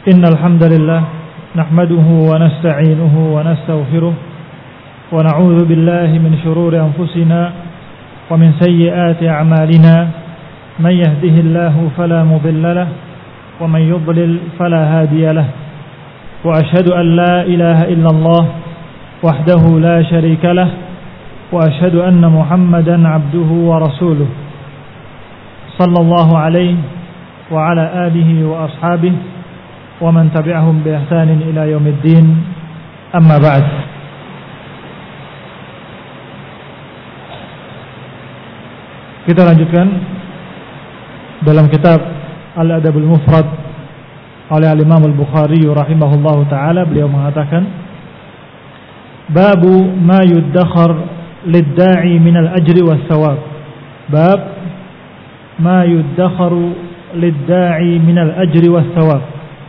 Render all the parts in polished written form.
Innal hamdalillah nahmaduhu wa nasta'inuhu wa nastaghfiruh wa na'udzu billahi min shururi anfusina wa min sayyiati a'malina man yahdihillahu fala mudilla lahu wa man yudlil fala hadiya lahu wa ashhadu an la ilaha illallah wahdahu la syarika lahu wa ashhadu anna Muhammadan 'abduhu wa rasuluh sallallahu alaihi wa ala alihi wa ashabihi wa man tabi'ahum bi ihsanin ila yaumiddin. Amma ba'd. Kita lanjutkan dalam kitab Al-Adabul Mufrad oleh Al-Imam Al-Bukhari rahimahullahu taala. Beliau mengatakan, babu ma yuddakhar lid-da'i min al-ajri was-thawab. Bab ma yuddakharu lid-da'i min al-ajri was-thawab.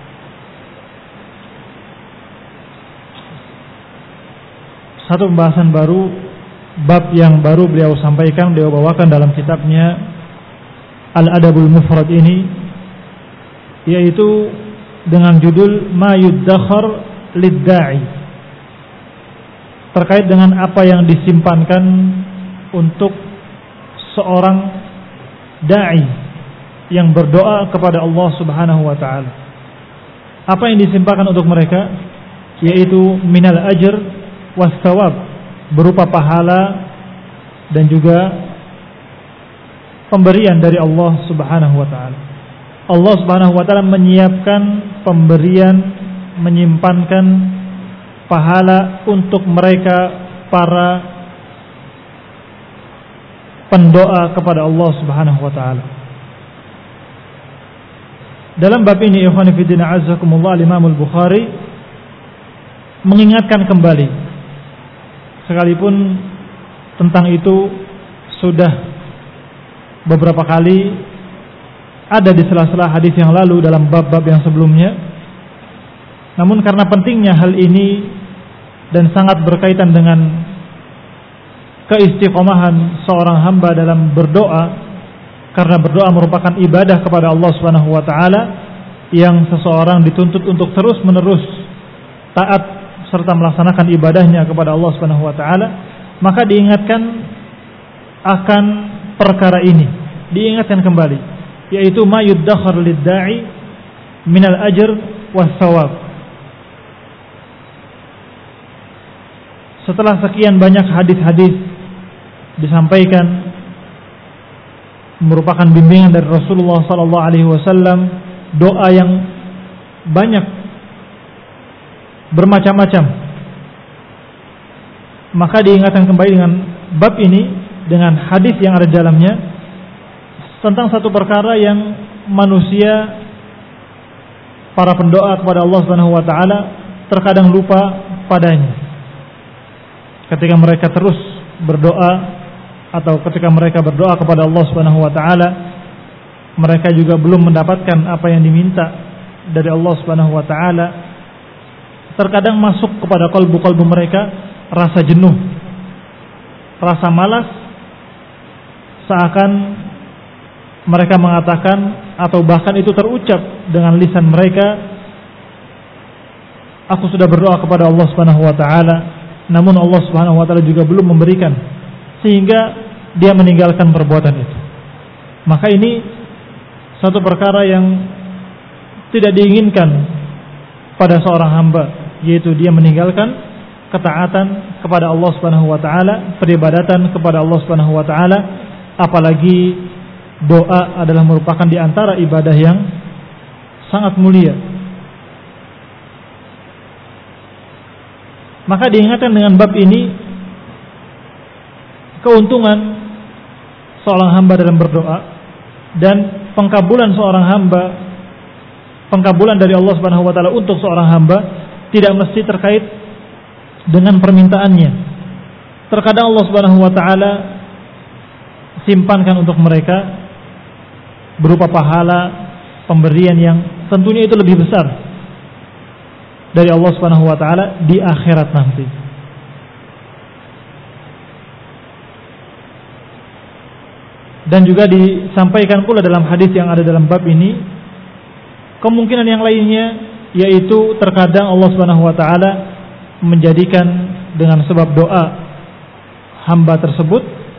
Satu pembahasan baru, bab yang baru beliau sampaikan, beliau bawakan dalam kitabnya Al-Adabul Mufrad ini, yaitu dengan judul Ma Yuddakhar Lid-Da'i, terkait dengan apa yang disimpankan untuk seorang da'i yang berdoa kepada Allah Subhanahu wa ta'ala. Apa yang disimpankan untuk mereka, yaitu minal ajr was-thawab, berupa pahala dan juga pemberian dari Allah Subhanahu wa taala. Allah Subhanahu wa taala menyiapkan pemberian, menyimpankan pahala untuk mereka para pendoa kepada Allah Subhanahu wa taala. Dalam bab ini, ikhwan fillah azzakumullah, Imam Al-Bukhari mengingatkan kembali, sekalipun tentang itu sudah beberapa kali ada di sela-sela hadis yang lalu dalam bab-bab yang sebelumnya, namun karena pentingnya hal ini dan sangat berkaitan dengan keistiqomahan seorang hamba dalam berdoa, karena berdoa merupakan ibadah kepada Allah Subhanahu wa taala yang seseorang dituntut untuk terus-menerus taat serta melaksanakan ibadahnya kepada Allah Subhanahu wa taala, maka diingatkan akan perkara ini, diingatkan kembali, yaitu ma yuddakhar lid-da'i minal ajr was-thawab. Setelah sekian banyak hadis-hadis disampaikan merupakan bimbingan dari Rasulullah sallallahu alaihi wasallam, doa yang banyak bermacam-macam, maka diingatkan kembali dengan bab ini, dengan hadis yang ada di dalamnya, tentang satu perkara yang manusia, para pendoa kepada Allah Subhanahu wa taala, terkadang lupa padanya. Ketika mereka terus berdoa, atau ketika mereka berdoa kepada Allah Subhanahu wa taala, mereka juga belum mendapatkan apa yang diminta dari Allah Subhanahu wa taala. Terkadang masuk kepada kalbu-kalbu mereka rasa jenuh, rasa malas, seakan mereka mengatakan, atau bahkan itu terucap dengan lisan mereka, aku sudah berdoa kepada Allah Subhanahu wa taala, namun Allah Subhanahu wa taala juga belum memberikan, sehingga dia meninggalkan perbuatan itu. Maka ini satu perkara yang tidak diinginkan pada seorang hamba, yaitu dia meninggalkan ketaatan kepada Allah Subhanahu wa taala, peribadatan kepada Allah Subhanahu wa taala, apalagi doa adalah merupakan di antara ibadah yang sangat mulia. Maka diingatkan dengan bab ini keuntungan seorang hamba dalam berdoa, dan pengkabulan seorang hamba, pengkabulan dari Allah Subhanahu wa taala untuk seorang hamba tidak mesti terkait dengan permintaannya. Terkadang Allah Subhanahu wa taala simpankan untuk mereka berupa pahala, pemberian yang tentunya itu lebih besar dari Allah Subhanahu wa taala di akhirat nanti. Dan juga disampaikan pula dalam hadis yang ada dalam bab ini, kemungkinan yang lainnya yaitu terkadang Allah Subhanahu wa taala menjadikan dengan sebab doa hamba tersebut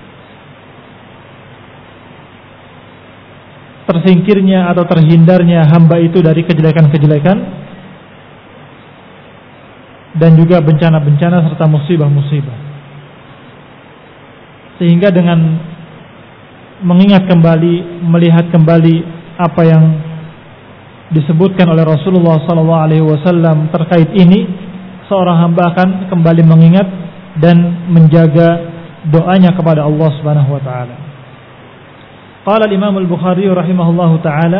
tersingkirnya atau terhindarnya hamba itu dari kejelekan-kejelekan dan juga bencana-bencana serta musibah-musibah. Sehingga dengan mengingat kembali, melihat kembali apa yang disebutkan oleh Rasulullah SAW terkait ini, seorang hamba akan kembali mengingat dan menjaga doanya kepada Allah Subhanahu wa taala. Qala al-Imam al-Bukhari rahimahullahu taala,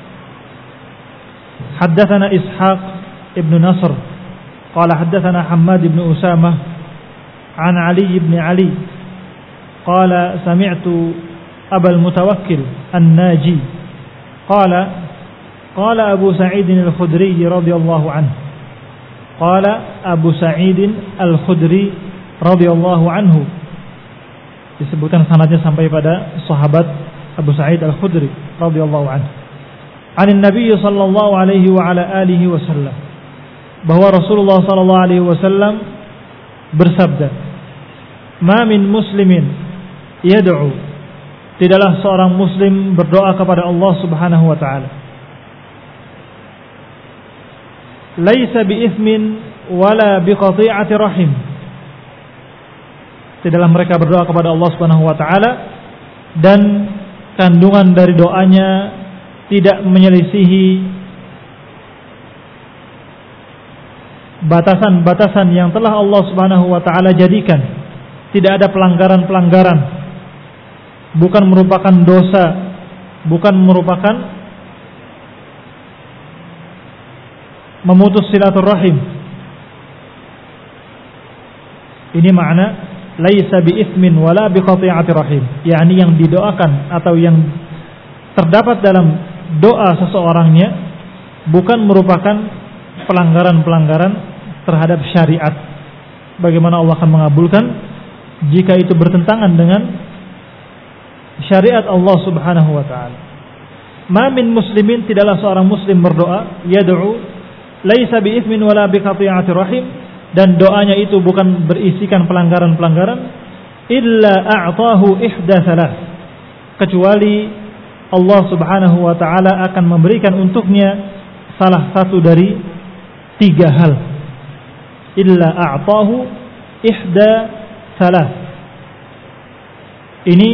haddatsana Ishaq ibn Nasr qala haddatsana Hammad ibn Usamah an Ali ibn Ali qala sami'tu Aba al-Mutawakkil an-Naji qala qala Abu Sa'id al-Khudri radhiyallahu anhu qala Abu Sa'id al-Khudri radhiyallahu anhu, disebutkan sanadnya sampai pada sahabat Abu Sa'id al-Khudri radhiyallahu anhu. Anin Nabi sallallahu alaihi wa ala alihi wasallam, bahwa Rasulullah sallallahu alaihi wasallam bersabda, "Ma min muslimin yad'u," tidaklah seorang muslim berdoa kepada Allah Subhanahu wa taala, "laisa bi itsmin wala bi qati'ati rahim," tidaklah mereka berdoa kepada Allah Subhanahu wa taala dan kandungan dari doanya tidak menyelisihi batasan-batasan yang telah Allah Subhanahu wa taala jadikan. Tidak ada pelanggaran-pelanggaran, bukan merupakan dosa, bukan merupakan memutus silaturahim. Ini makna laisa bi itsmin wala bi qati'ati rahim, yakni yang didoakan atau yang terdapat dalam doa seseorangnya bukan merupakan pelanggaran-pelanggaran terhadap syariat. Bagaimana Allah akan mengabulkan jika itu bertentangan dengan syariat Allah Subhanahu wa taala. Ma min muslimin, tidaklah seorang muslim berdoa, yad'u laisa bi itsmin wala bi qati'ati rahim, dan doanya itu bukan berisikan pelanggaran-pelanggaran, illa a'tahu ihda thalath, kecuali Allah Subhanahu wa taala akan memberikan untuknya salah satu dari tiga hal. Illa a'tahu ihda thalath. Ini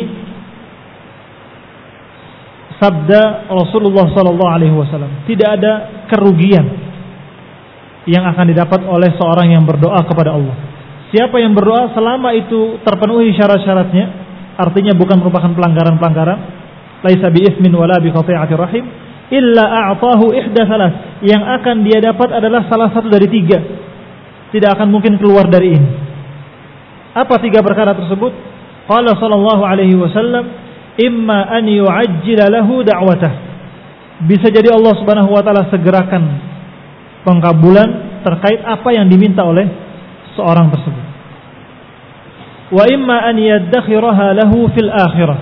sabda Rasulullah sallallahu alaihi wasallam. Tidak ada kerugian yang akan didapat oleh seorang yang berdoa kepada Allah. Siapa yang berdoa selama itu terpenuhi syarat-syaratnya, artinya bukan merupakan pelanggaran-pelanggaran, laisa bi itsmin wala bi qati'ati rahim, illa a'tahu ihda thalath, yang akan dia dapat adalah salah satu dari tiga. Tidak akan mungkin keluar dari ini. Apa tiga perkara tersebut? Qala sallallahu alaihi wasallam, imma an yu'ajjila lahu da'watah, bisa jadi Allah Subhanahu wa taala segerakan pengkabulan terkait apa yang diminta oleh seorang tersebut. Wa imma an yaddakhiraha lahu fil akhirah,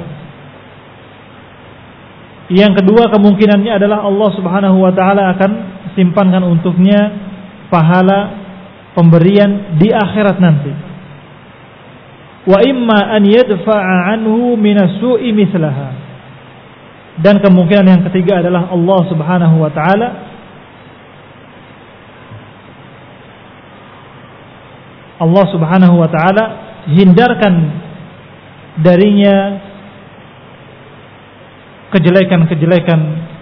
yang kedua kemungkinannya adalah Allah Subhanahu wa taala akan simpankan untuknya pahala pemberian di akhirat nanti. Wa imma an yadfa'a anhu minas su'i mislaha, dan kemungkinan yang ketiga adalah Allah Subhanahu wa taala hindarkan darinya kejelekan-kejelekan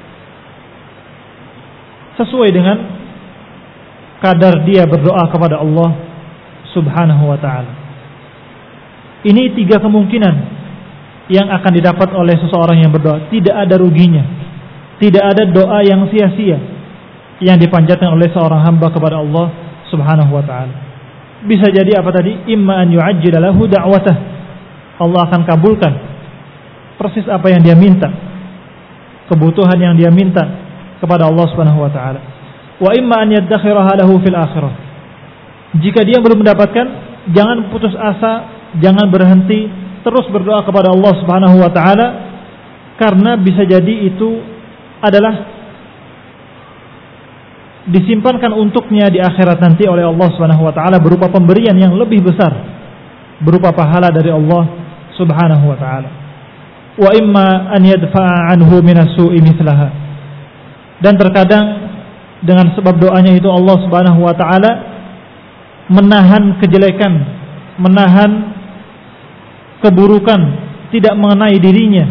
sesuai dengan kadar dia berdoa kepada Allah Subhanahu wa taala. Ini tiga kemungkinan yang akan didapat oleh seseorang yang berdoa. Tidak ada ruginya, tidak ada doa yang sia-sia yang dipanjatkan oleh seorang hamba kepada Allah Subhanahu wa taala. Bisa jadi apa tadi? Imma an yu'ajjila lahu da'watah, Allah akan kabulkan persis apa yang dia minta, kebutuhan yang dia minta kepada Allah Subhanahu wa taala. Wa imma an yaddakhiraha lahu fil akhirah, jika dia belum mendapatkan, jangan putus asa, jangan berhenti, terus berdoa kepada Allah Subhanahu wa taala, karena bisa jadi itu adalah disimpankan untuknya di akhirat nanti oleh Allah Subhanahu wa taala berupa pemberian yang lebih besar, berupa pahala dari Allah Subhanahu wa taala. Wa imma an yadfa'a anhu minas-su'i mithlaha. Dan terkadang dengan sebab doanya itu Allah Subhanahu wa taala menahan kejelekan, menahan keburukan tidak mengenai dirinya.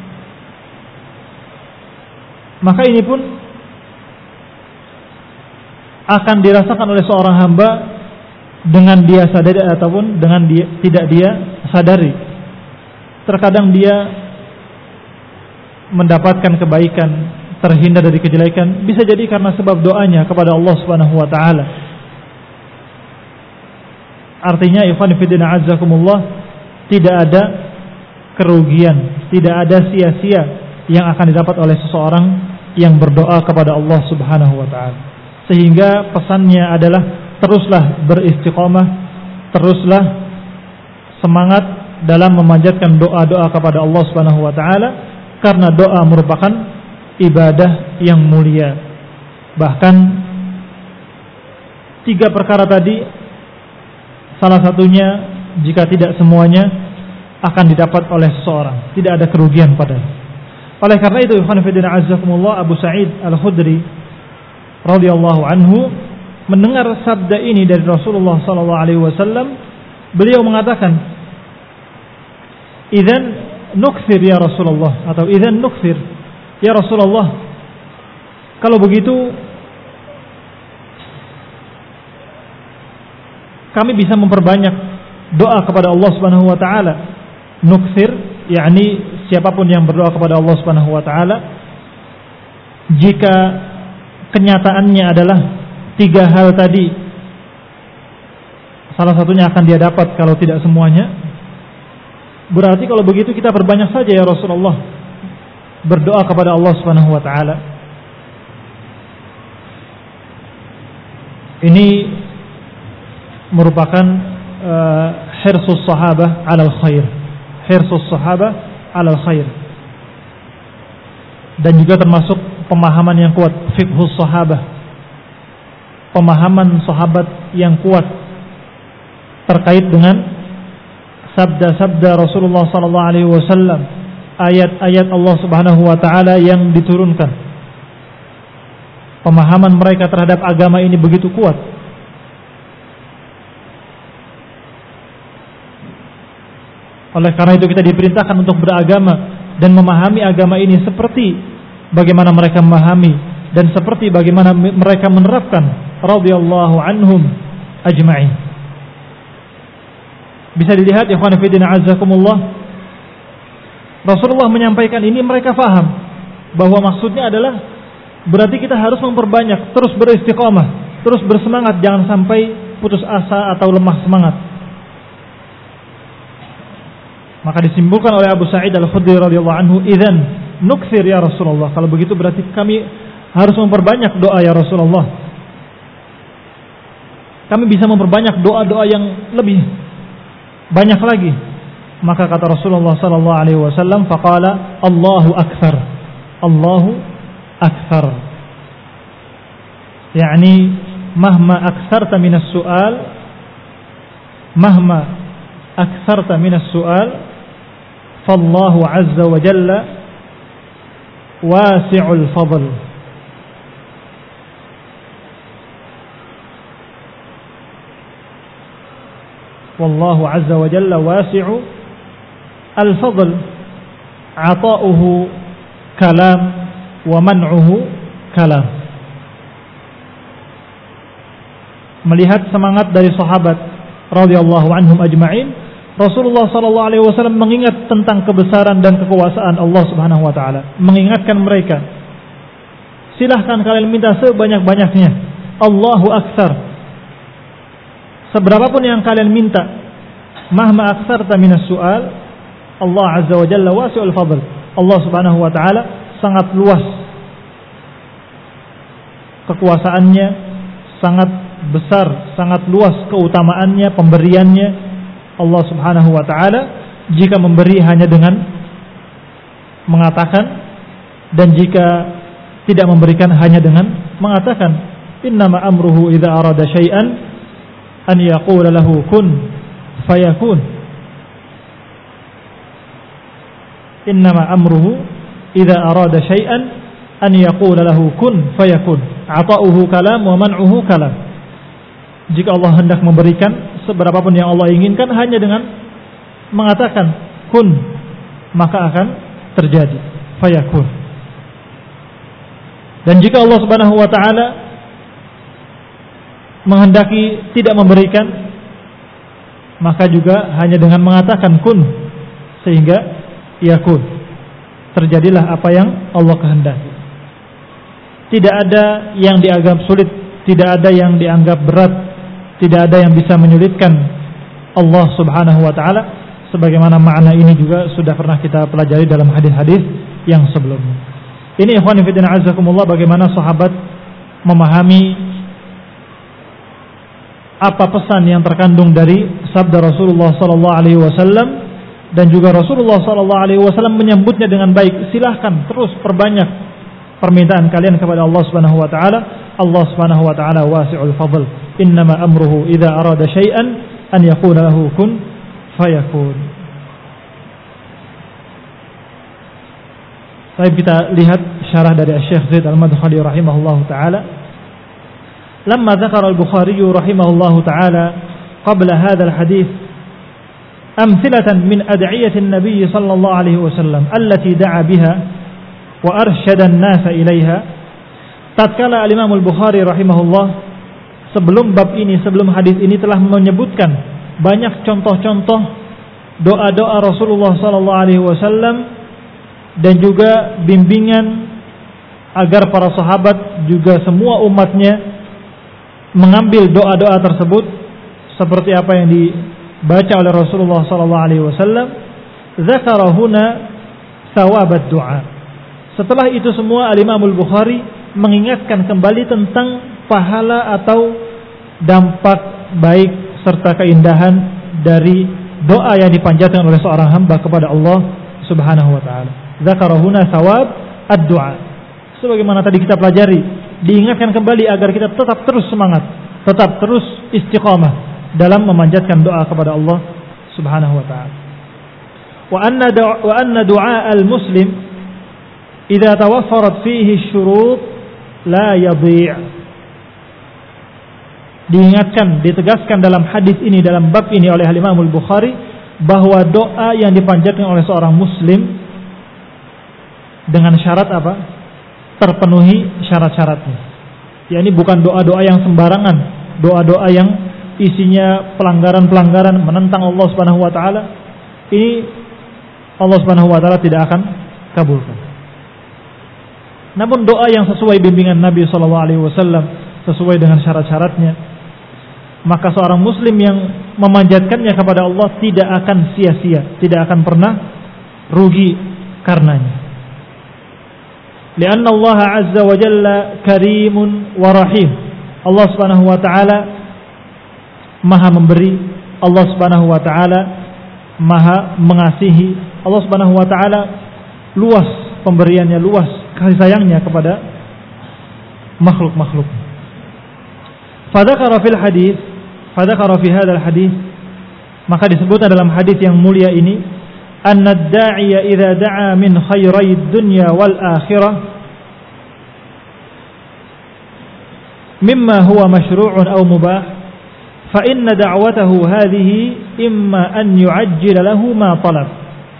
Maka ini pun akan dirasakan oleh seorang hamba dengan dia sadari ataupun dengan dia tidak dia sadari. Terkadang dia mendapatkan kebaikan, terhindar dari kejelekan, bisa jadi karena sebab doanya kepada Allah Subhanahu wa taala. Artinya ikhwan fillah azzakumullah, tidak ada kerugian, tidak ada sia-sia yang akan didapat oleh seseorang yang berdoa kepada Allah Subhanahu wa taala. Sehingga pesannya adalah teruslah beristiqamah, teruslah semangat dalam memanjatkan doa-doa kepada Allah Subhanahu wa taala, karena doa merupakan ibadah yang mulia. Bahkan 3 perkara tadi, salah satunya jika tidak semuanya akan didapat oleh seseorang, tidak ada kerugian padanya. Oleh karena itu ikhwan fillah azzakumullah, Abu Sa'id Al-Khudri radhiyallahu anhu mendengar sabda ini dari Rasulullah sallallahu alaihi wasallam, beliau mengatakan, "Idzan nukthir ya Rasulullah," atau "Idzan nukthir ya Rasulullah." Kalau begitu kami bisa memperbanyak doa kepada Allah Subhanahu wa taala. Nukthir yakni siapapun yang berdoa kepada Allah Subhanahu wa taala, jika kenyataannya adalah 3 hal tadi, salah satunya akan dia dapat kalau tidak semuanya, berarti kalau begitu kita perbanyak saja ya Rasulullah berdoa kepada Allah Subhanahu wa taala. Ini merupakan hirsus sahabah 'alal khair. Hirsus sahabah 'alal khair. Dan juga termasuk pemahaman yang kuat, fiqhus sahabah, pemahaman sahabat yang kuat terkait dengan sabda-sabda Rasulullah sallallahu alaihi wasallam, ayat-ayat Allah Subhanahu wa taala yang diturunkan. Pemahaman mereka terhadap agama ini begitu kuat. Oleh karena itu kita diperintahkan untuk beragama dan memahami agama ini seperti bagaimana mereka memahami dan seperti bagaimana mereka menerapkan, radhiyallahu anhum ajma'in. Bisa dilihat ikhwan fillah azzakumullah, Rasulullah menyampaikan ini, mereka faham bahwa maksudnya adalah berarti kita harus memperbanyak, terus beristiqamah, terus bersemangat, jangan sampai putus asa atau lemah semangat. Maka disimpulkan oleh Abu Sa'id Al-Khudri radhiyallahu anhu, "Idzan nukthir ya Rasulullah." Kalau begitu berarti kami harus memperbanyak doa ya Rasulullah. Kami bisa memperbanyak doa-doa yang lebih banyak lagi. Maka kata Rasulullah sallallahu alaihi wasallam, faqala Allahu akthar. Allahu akthar. Yani mahma aktsarta minas su'al, mahma aktsarta minas su'al, fallahu azza wa jalla wasi'ul fadl. Wallahu azza wa jalla wasi'u al-fadl. Ata'uhu kalam wa man'uhu kalam. Melihat semangat dari sahabat radhiyallahu anhum ajma'in, Rasulullah sallallahu alaihi wasallam mengingat tentang kebesaran dan kekuasaan Allah Subhanahu wa taala, mengingatkan mereka, silahkan kalian minta sebanyak-banyaknya, Allahu aktsar. Seberapapun yang kalian minta, mahma aktsarta minas su'al, Allah azza wa jalla wasi'ul fadl. Allah Subhanahu wa taala sangat luas kekuasaannya, sangat besar, sangat luas keutamaannya, pemberiannya. Allah Subhanahu wa taala jika memberi hanya dengan mengatakan, dan jika tidak memberikan hanya dengan mengatakan. Innama amruhu idza arada syai'an an yaqula lahu kun fayakun. Innama amruhu idza arada syai'an an yaqula lahu kun fayakun. Ata'uhu kalam wa man'uhu kalam. Jika Allah hendak memberikan seberapapun yang Allah inginkan hanya dengan mengatakan kun, maka akan terjadi, fayakun. Dan jika Allah Subhanahu wa taala menghendaki tidak memberikan, maka juga hanya dengan mengatakan kun, sehingga yakun, terjadilah apa yang Allah kehendaki. Tidak ada yang dianggap sulit, tidak ada yang dianggap berat, tidak ada yang bisa menyulitkan Allah Subhanahu wa taala, sebagaimana makna ini juga sudah pernah kita pelajari dalam hadis-hadis yang sebelumnya. Ini ikhwan fillah azakumullah, bagaimana sahabat memahami apa pesan yang terkandung dari sabda Rasulullah sallallahu alaihi wasallam, dan juga Rasulullah sallallahu alaihi wasallam menyambutnya dengan baik. Silahkan terus perbanyak permintaan kalian kepada Allah Subhanahu wa taala. Allah Subhanahu wa taala wasi'ul fadl. Innama amruhu idza arada syai'an an yaqula lahu kun fayakun. Baik, kita lihat syarah dari Syekh Zaid Al-Madkhali rahimahullahu taala. Lamma dzakara Al-Bukhari rahimahullahu taala qabla hadzal hadits amthilatan min ad'iyati an-nabiy sallallahu alaihi wasallam allati da'a biha wa arsyada an-nasa ilaiha. Tatkala Imam Al-Bukhari rahimahullah sebelum bab ini, sebelum hadis ini telah menyebutkan banyak contoh-contoh doa-doa Rasulullah sallallahu alaihi wasallam dan juga bimbingan agar para sahabat juga semua umatnya mengambil doa-doa tersebut seperti apa yang dibaca oleh Rasulullah sallallahu alaihi wasallam. Dzakara huna thawab ad-du'a. Setelah itu semua Al-Imam Al-Bukhari mengingatkan kembali tentang pahala atau dampak baik serta keindahan dari doa yang dipanjatkan oleh seorang hamba kepada Allah Subhanahu wa taala. Dzakara huna thawab ad-du'a. Sebagaimana tadi kita pelajari, diingatkan kembali agar kita tetap terus semangat, tetap terus istiqamah dalam memanjatkan doa kepada Allah Subhanahu wa taala. Wa anna du'a al-muslim idza tawaffarat fihi asy-syurut la yadhi'. Diingatkan, ditegaskan dalam hadis ini, dalam bab ini oleh Imam Al-Bukhari, bahwa doa yang dipanjatkan oleh seorang muslim dengan syarat apa? Terpenuhi syarat-syaratnya. Ya, ini bukan doa-doa yang sembarangan, doa-doa yang isinya pelanggaran-pelanggaran menentang Allah Subhanahu wa taala. Ini Allah Subhanahu wa taala tidak akan kabulkan. Namun doa yang sesuai bimbingan Nabi sallallahu alaihi wasallam, sesuai dengan syarat-syaratnya, maka seorang muslim yang memanjatkannya kepada Allah tidak akan sia-sia, tidak akan pernah rugi karenanya. Lianna Allah azza wa jalla karimun wa rahim. Allah Subhanahu wa taala Maha memberi, Allah Subhanahu wa taala Maha mengasihi, Allah Subhanahu wa taala luas pemberiannya, luas kasih sayangnya kepada makhluk-makhluk. Fadzakara fil hadis, fadzakara fi hadzal hadis, maka disebutkan dalam hadis yang mulia ini, anna ad-da'iya idza da'a min khairid dunya wal akhirah mimma huwa masyru'un aw mubah fa inna da'watahu hadhihi imma an yu'ajjila lahu ma talab.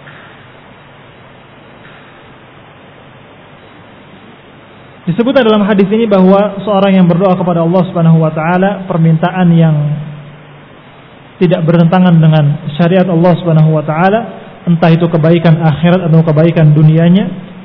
Disebutkan dalam hadis ini bahwa seorang yang berdoa kepada Allah Subhanahu wa taala permintaan yang tidak bertentangan dengan syariat Allah Subhanahu wa taala, entah itu kebaikan akhirat atau kebaikan dunianya,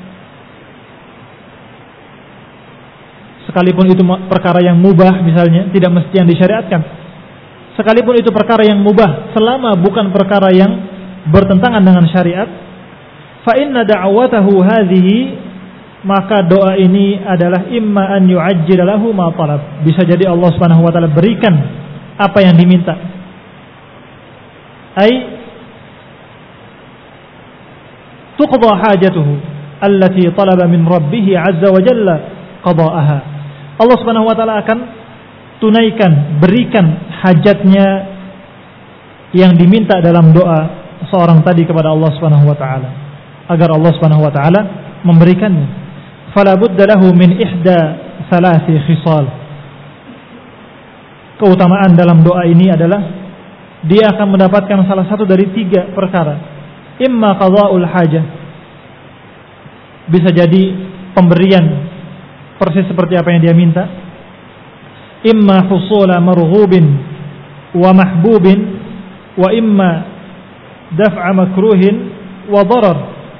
sekalipun itu perkara yang mubah misalnya, tidak mesti yang disyariatkan, sekalipun itu perkara yang mubah, selama bukan perkara yang bertentangan dengan syariat, fa inna da'watahu hadhihi, maka doa ini adalah imma an yu'ajjila lahu ma talab, bisa jadi Allah Subhanahu wa taala berikan apa yang diminta, ai tuqda hajatuhu allati talaba min rabbih azza wa jalla qada'aha. Allah Subhanahu wa taala akan tunaikan, berikan hajatnya yang diminta dalam doa seorang tadi kepada Allah Subhanahu wa taala, agar Allah Subhanahu wa taala memberikannya. Fala budda lahu min ihda thalathi khisal. Keutamaan dalam doa ini adalah dia akan mendapatkan salah satu dari 3 perkara. Imma qada'ul hajah, bisa jadi pemberian persis seperti apa yang dia minta. Imma husula marghubin wa mahbubin, wa imma daf'a makruhin wa darar.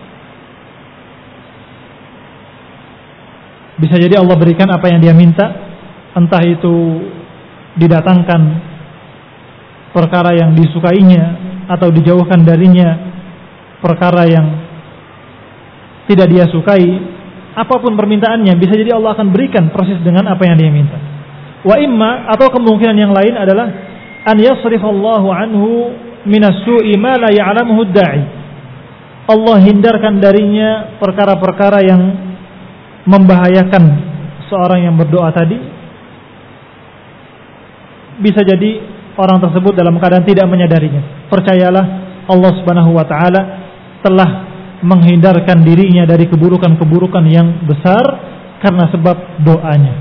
Bisa jadi Allah berikan apa yang dia minta, entah itu didatangkan perkara yang disukainya atau dijauhkan darinya perkara yang tidak dia sukai. Apapun permintaannya, bisa jadi Allah akan berikan persis dengan apa yang dia minta. Wa imma, atau kemungkinan yang lain adalah an yasrifallahu anhu minas su'i ma la ya'lamuhu ad-da'i. Allah hindarkan darinya perkara-perkara yang membahayakan seorang yang berdoa tadi. Bisa jadi orang tersebut dalam keadaan tidak menyadarinya. Percayalah, Allah Subhanahu wa taala telah menghindarkan dirinya dari keburukan-keburukan yang besar karena sebab doanya.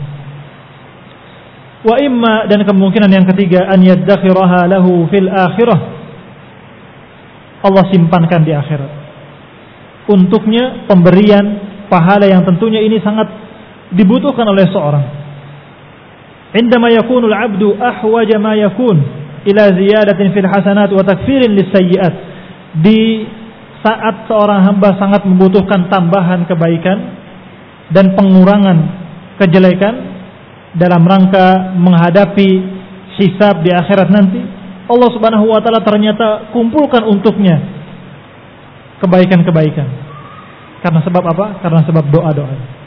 Wa imma, dan kemungkinan yang ketiga, an yaddakhiraha lahu fil akhirah. Allah simpankan di akhirat untuknya pemberian pahala yang tentunya ini sangat dibutuhkan oleh seorang. Indama yakunul abdu ahwaja ma yakun ila ziyadatin fil hasanat wa takfirin lis-sayyi'at. Di saat seorang hamba sangat membutuhkan tambahan kebaikan dan pengurangan kejelekan dalam rangka menghadapi hisab di akhirat nanti, Allah Subhanahu wa taala ternyata kumpulkan untuknya kebaikan-kebaikan. Karena sebab apa? Karena sebab doa-doa.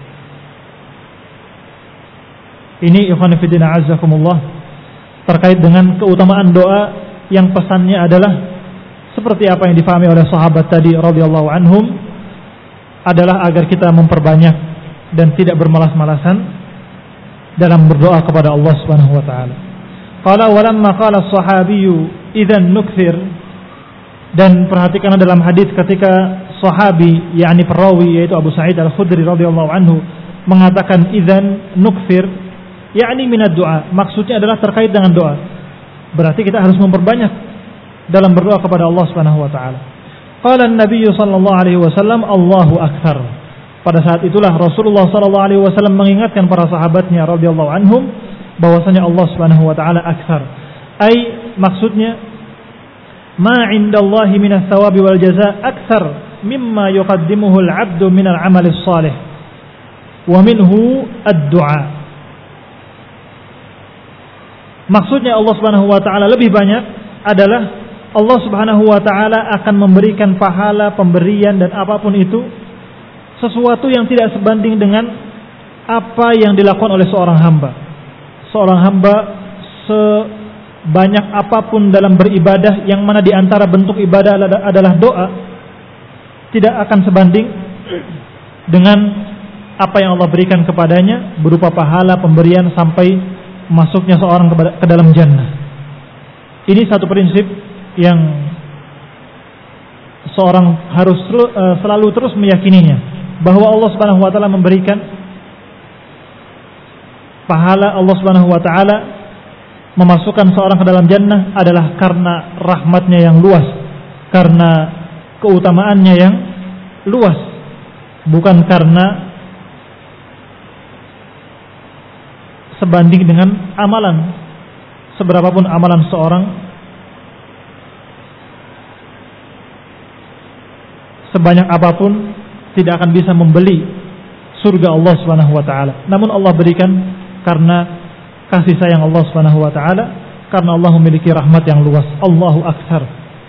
Ini ikhwan fillah azzakumullah, terkait dengan keutamaan doa yang pesannya adalah seperti apa yang difahami oleh sahabat tadi radhiyallahu anhum, adalah agar kita memperbanyak dan tidak bermalas-malasan dalam berdoa kepada Allah Subhanahu wa taala. Qala walamma qala as-sahabiyyu idzan nukthir, dan perhatikan dalam hadis ketika sahabi yakni perawi yaitu Abu Sa'id Al-Khudri radhiyallahu anhu mengatakan idzan nukthir yakni minad doa, maksudnya adalah terkait dengan doa. Berarti kita harus memperbanyak dalam berdoa kepada Allah Subhanahu wa taala. Qala an-nabiy sallallahu alaihi wasallam Allahu akbar. Pada saat itulah Rasulullah sallallahu alaihi wasallam mengingatkan para sahabatnya radhiyallahu anhum bahwasanya Allah Subhanahu wa taala akbar. Ai maksudnya ma 'indallahi minas thawabi wal jazaa aktsar mimma yuqaddimuhu al-'abdu minal 'amali shalih wa minhu ad-du'a. Maksudnya Allah Subhanahu wa taala lebih banyak adalah Allah Subhanahu wa taala akan memberikan pahala pemberian dan apapun itu sesuatu yang tidak sebanding dengan apa yang dilakukan oleh seorang hamba. Seorang hamba sebanyak apapun dalam beribadah, yang mana di antara bentuk ibadah adalah doa, tidak akan sebanding dengan apa yang Allah berikan kepadanya berupa pahala pemberian sampai masuknya seorang ke dalam jannah. Ini satu prinsip yang seorang harus selalu terus meyakininya, bahwa Allah Subhanahu wa taala memberikan pahala, Allah Subhanahu wa taala memasukkan seorang ke dalam jannah adalah karena rahmatnya yang luas, karena keutamaannya yang luas, bukan karena sebanding dengan amalan. Seberapapun amalan seorang, sebanyak apapun, tidak akan bisa membeli surga Allah Subhanahu wa taala. Namun Allah berikan karena kasih sayang Allah Subhanahu wa taala, karena Allah memiliki rahmat yang luas. Allahu akbar.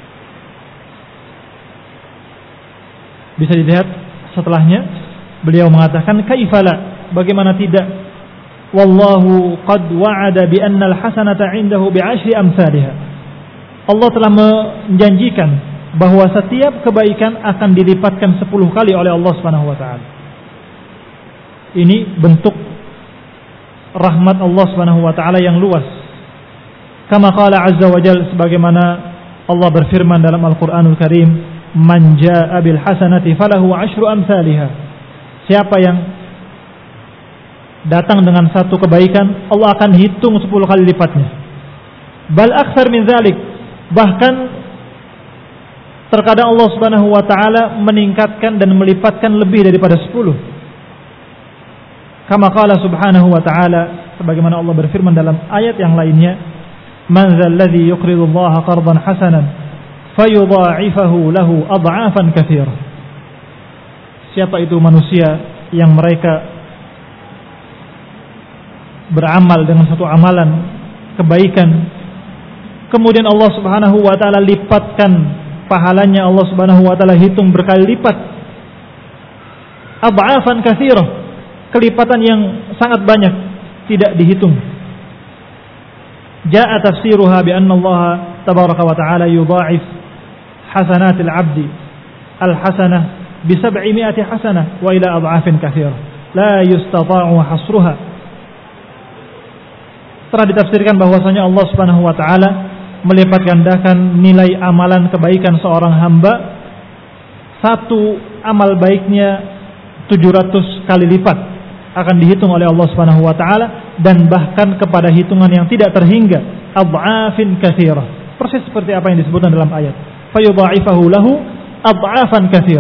Bisa dilihat setelahnya beliau mengatakan kaifala, bagaimana tidak, wallahu qad wa'ada bi anna al-hasanata 'indahu bi'ashri amsalha. Allah telah menjanjikan bahwa setiap kebaikan akan dilipatkan 10 kali oleh Allah Subhanahu wa taala. Ini bentuk rahmat Allah Subhanahu wa taala yang luas. Kama qala azza wa jalla, sebagaimana Allah berfirman dalam Al-Qur'anul Karim, "Man jaa'a bil hasanati falahu 'asyru amsalihha." Siapa yang datang dengan satu kebaikan, Allah akan hitung 10 kali lipatnya. Bal aktsar min dzalik, bahkan terkadang Allah Subhanahu wa taala meningkatkan dan melipatkan lebih daripada 10. Kama qala subhanahu wa ta'ala, sebagaimana Allah berfirman dalam ayat yang lainnya, "Man dzalladzi yuqridu Allaha qardan hasanan fayudha'ifahu lahu ad'afan katsira." Siapa itu manusia yang mereka beramal dengan satu amalan kebaikan, kemudian Allah Subhanahu wa taala lipatkan pahalanya, Allah Subhanahu wa taala hitung berkali lipat. Ad'afan katsira, kelipatan yang sangat banyak, tidak dihitung. Jaa tafsiruha bi anna Allah tabaraka wa ta'ala yudha'if hasanatil 'abdi al-hasanah bi 700 hasanah wa ila ad'afin katsira la yustata'u hasruha. Telah ditafsirkan bahwasanya Allah Subhanahu wa taala melipat gandakan nilai amalan kebaikan seorang hamba, satu amal baiknya 700 kali lipat akan dihitung oleh Allah Subhanahu wa taala, dan bahkan kepada hitungan yang tidak terhingga, ad'afin katsira, persis seperti apa yang disebutkan dalam ayat, fayudha'ifahu lahu ad'afan katsira.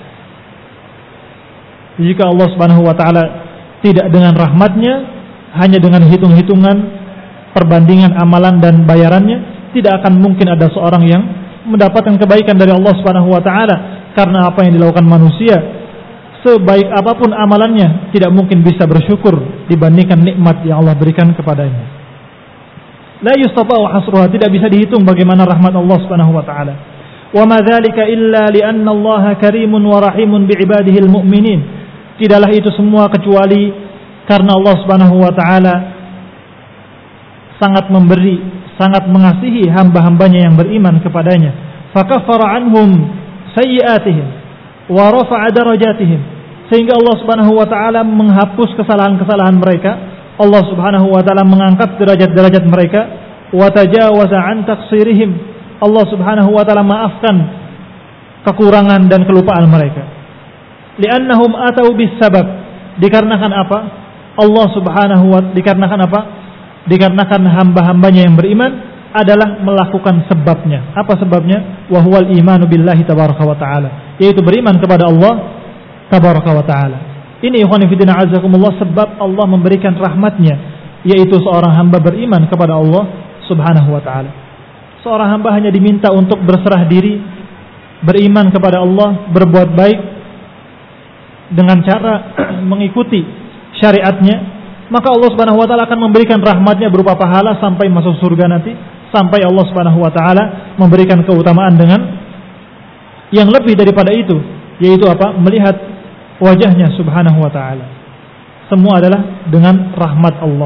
Jika Allah Subhanahu wa taala tidak dengan rahmatnya, hanya dengan hitung-hitungan perbandingan amalan dan bayarannya, tidak akan mungkin ada seorang yang mendapatkan kebaikan dari Allah Subhanahu wa taala, karena apa yang dilakukan manusia, sebaik apapun amalannya, tidak mungkin bisa bersyukur dibandingkan nikmat yang Allah berikan kepadanya. La yustata'u hasruha, tidak bisa dihitung bagaimana rahmat Allah Subhanahu wa taala. Wa ma dzalika illa li anna Allah karimun wa rahimun bi ibadihi al-mu'minin. Tidaklah itu semua kecuali karena Allah Subhanahu wa taala sangat memberi, sangat mengasihi hamba-hambanya yang beriman kepadanya. Fakaffara anhum sayyi'atihim wa rafa'a darajatihim, sehingga Allah Subhanahu wa taala menghapus kesalahan-kesalahan mereka, Allah Subhanahu wa taala mengangkat derajat-derajat mereka, wa tajawaza an taqsirihim, Allah Subhanahu wa taala maafkan kekurangan dan kelupaan mereka. Li'annahum atau bis sabab, dikarenakan apa? Allah Subhanahu wa dikarenakan apa? Dikarenakan hamba-hambanya yang beriman adalah melakukan sebabnya. Apa sebabnya? Wa huwal imanu billahi tabaraka wa taala, yaitu beriman kepada Allah tabaraka wa taala. Ini ikhwan fillah azakumullah, sebab Allah memberikan rahmatnya, yaitu seorang hamba beriman kepada Allah Subhanahu wa taala. Seorang hamba hanya diminta untuk berserah diri, beriman kepada Allah, berbuat baik dengan cara mengikuti syariatnya, maka Allah Subhanahu wa taala akan memberikan rahmatnya berupa pahala sampai masuk surga nanti, sampai Allah Subhanahu wa taala memberikan keutamaan dengan yang lebih daripada itu, yaitu apa? Melihat wajahnya Subhanahu wa taala. Semua adalah dengan rahmat Allah.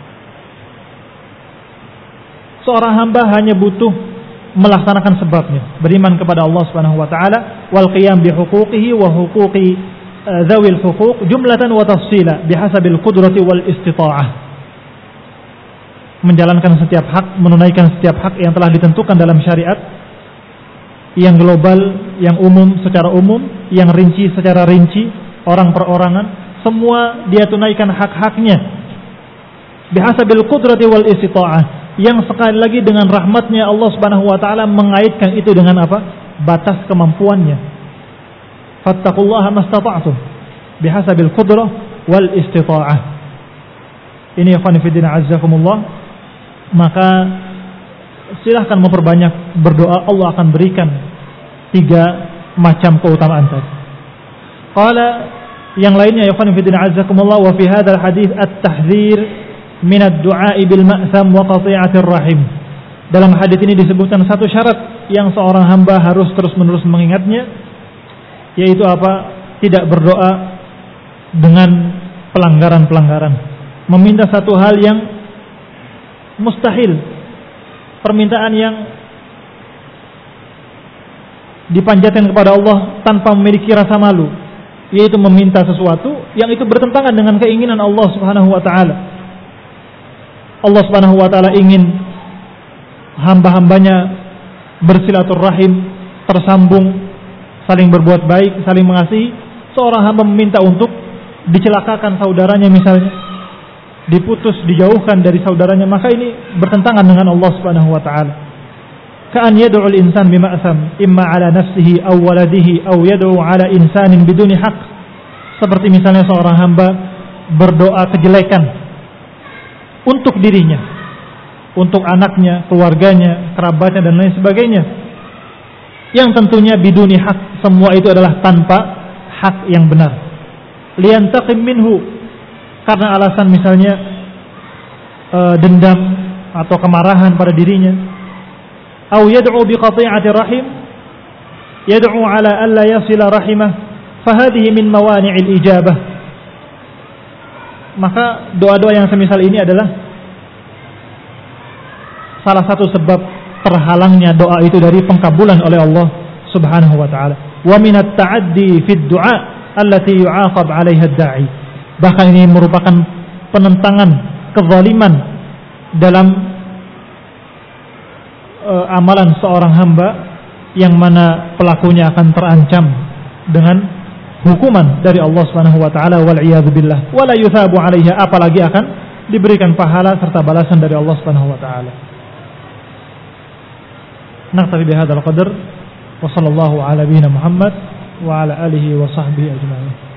Seorang hamba hanya butuh melaksanakan sebabnya, beriman kepada Allah Subhanahu wa taala, wal qiyam bi huquqihi wa huquqi dzawil huquq jumlatan wa tafsila bihasabil qudrati wal istita'ah. Menjalankan setiap hak, menunaikan setiap hak yang telah ditentukan dalam syariat, yang global, yang umum secara umum, yang rinci secara rinci, orang per orangan, semua dia tunaikan hak-haknya bihasabil qudrati wal istita'ah, yang sekali lagi dengan rahmatnya Allah Subhanahu wa taala mengaitkan itu dengan apa? Batas kemampuannya. Fattaqullaha mastata'tum bihasabil qudrah wal istita'ah. Ini ikhwan fillah azzakumullah, maka silahkan memperbanyak berdoa, Allah akan berikan 3 macam keutamaan tadi. Qala, yang lainnya ya ikhwan fillah azzakumullah, wa fi hadzal hadits at-tahdhir min ad-du'a bil ma'tham wa qati'atir rahim. Dalam hadis ini disebutkan satu syarat yang seorang hamba harus terus-menerus mengingatnya, yaitu apa? Tidak berdoa dengan pelanggaran-pelanggaran, meminta satu hal yang mustahil, permintaan yang dipanjatkan kepada Allah tanpa memiliki rasa malu, yaitu meminta sesuatu yang itu bertentangan dengan keinginan Allah Subhanahu wa taala. Allah Subhanahu wa taala ingin hamba-hambanya bersilaturahim, tersambung, saling berbuat baik, saling mengasihi, seorang hamba meminta untuk dicelakakan saudaranya misalnya, diputus, dijauhkan dari saudaranya, maka ini bertentangan dengan Allah Subhanahu wa taala. Ka'an yad'u al-insan bima'sam imma 'ala nafsihi aw waladihi aw yad'u 'ala insanin biduni haqq. Seperti misalnya seorang hamba berdoa kejelekan untuk dirinya, untuk anaknya, keluarganya, kerabatnya dan lain sebagainya, yang tentunya biduni hak, semua itu adalah tanpa hak yang benar. Liyantaqim minhu, karena alasan misalnya dendam atau kemarahan pada dirinya. Au yad'u biqati'ati rahim, yad'u ala alla yasila rahimah, fahadhihi min mawani'il ijabah. Maka doa-doa yang semisal ini adalah salah satu sebab terhalangnya doa itu dari pengkabulan oleh Allah Subhanahu wa taala. Wa min at-ta'addi fi ad-du'a allati yu'aqab 'alaiha ad-da'i. Bahkan ini merupakan penentangan kezaliman dalam amalan seorang hamba yang mana pelakunya akan terancam dengan hukuman dari Allah Subhanahu wa taala, wal iyad billah, wala yuthabu 'alaiha, apalagi akan diberikan pahala serta balasan dari Allah Subhanahu wa taala. Naktafi bihadzal qadar wa sallallahu ala nabiyyina Muhammad wa ala alihi wa sahbihi ajma'in.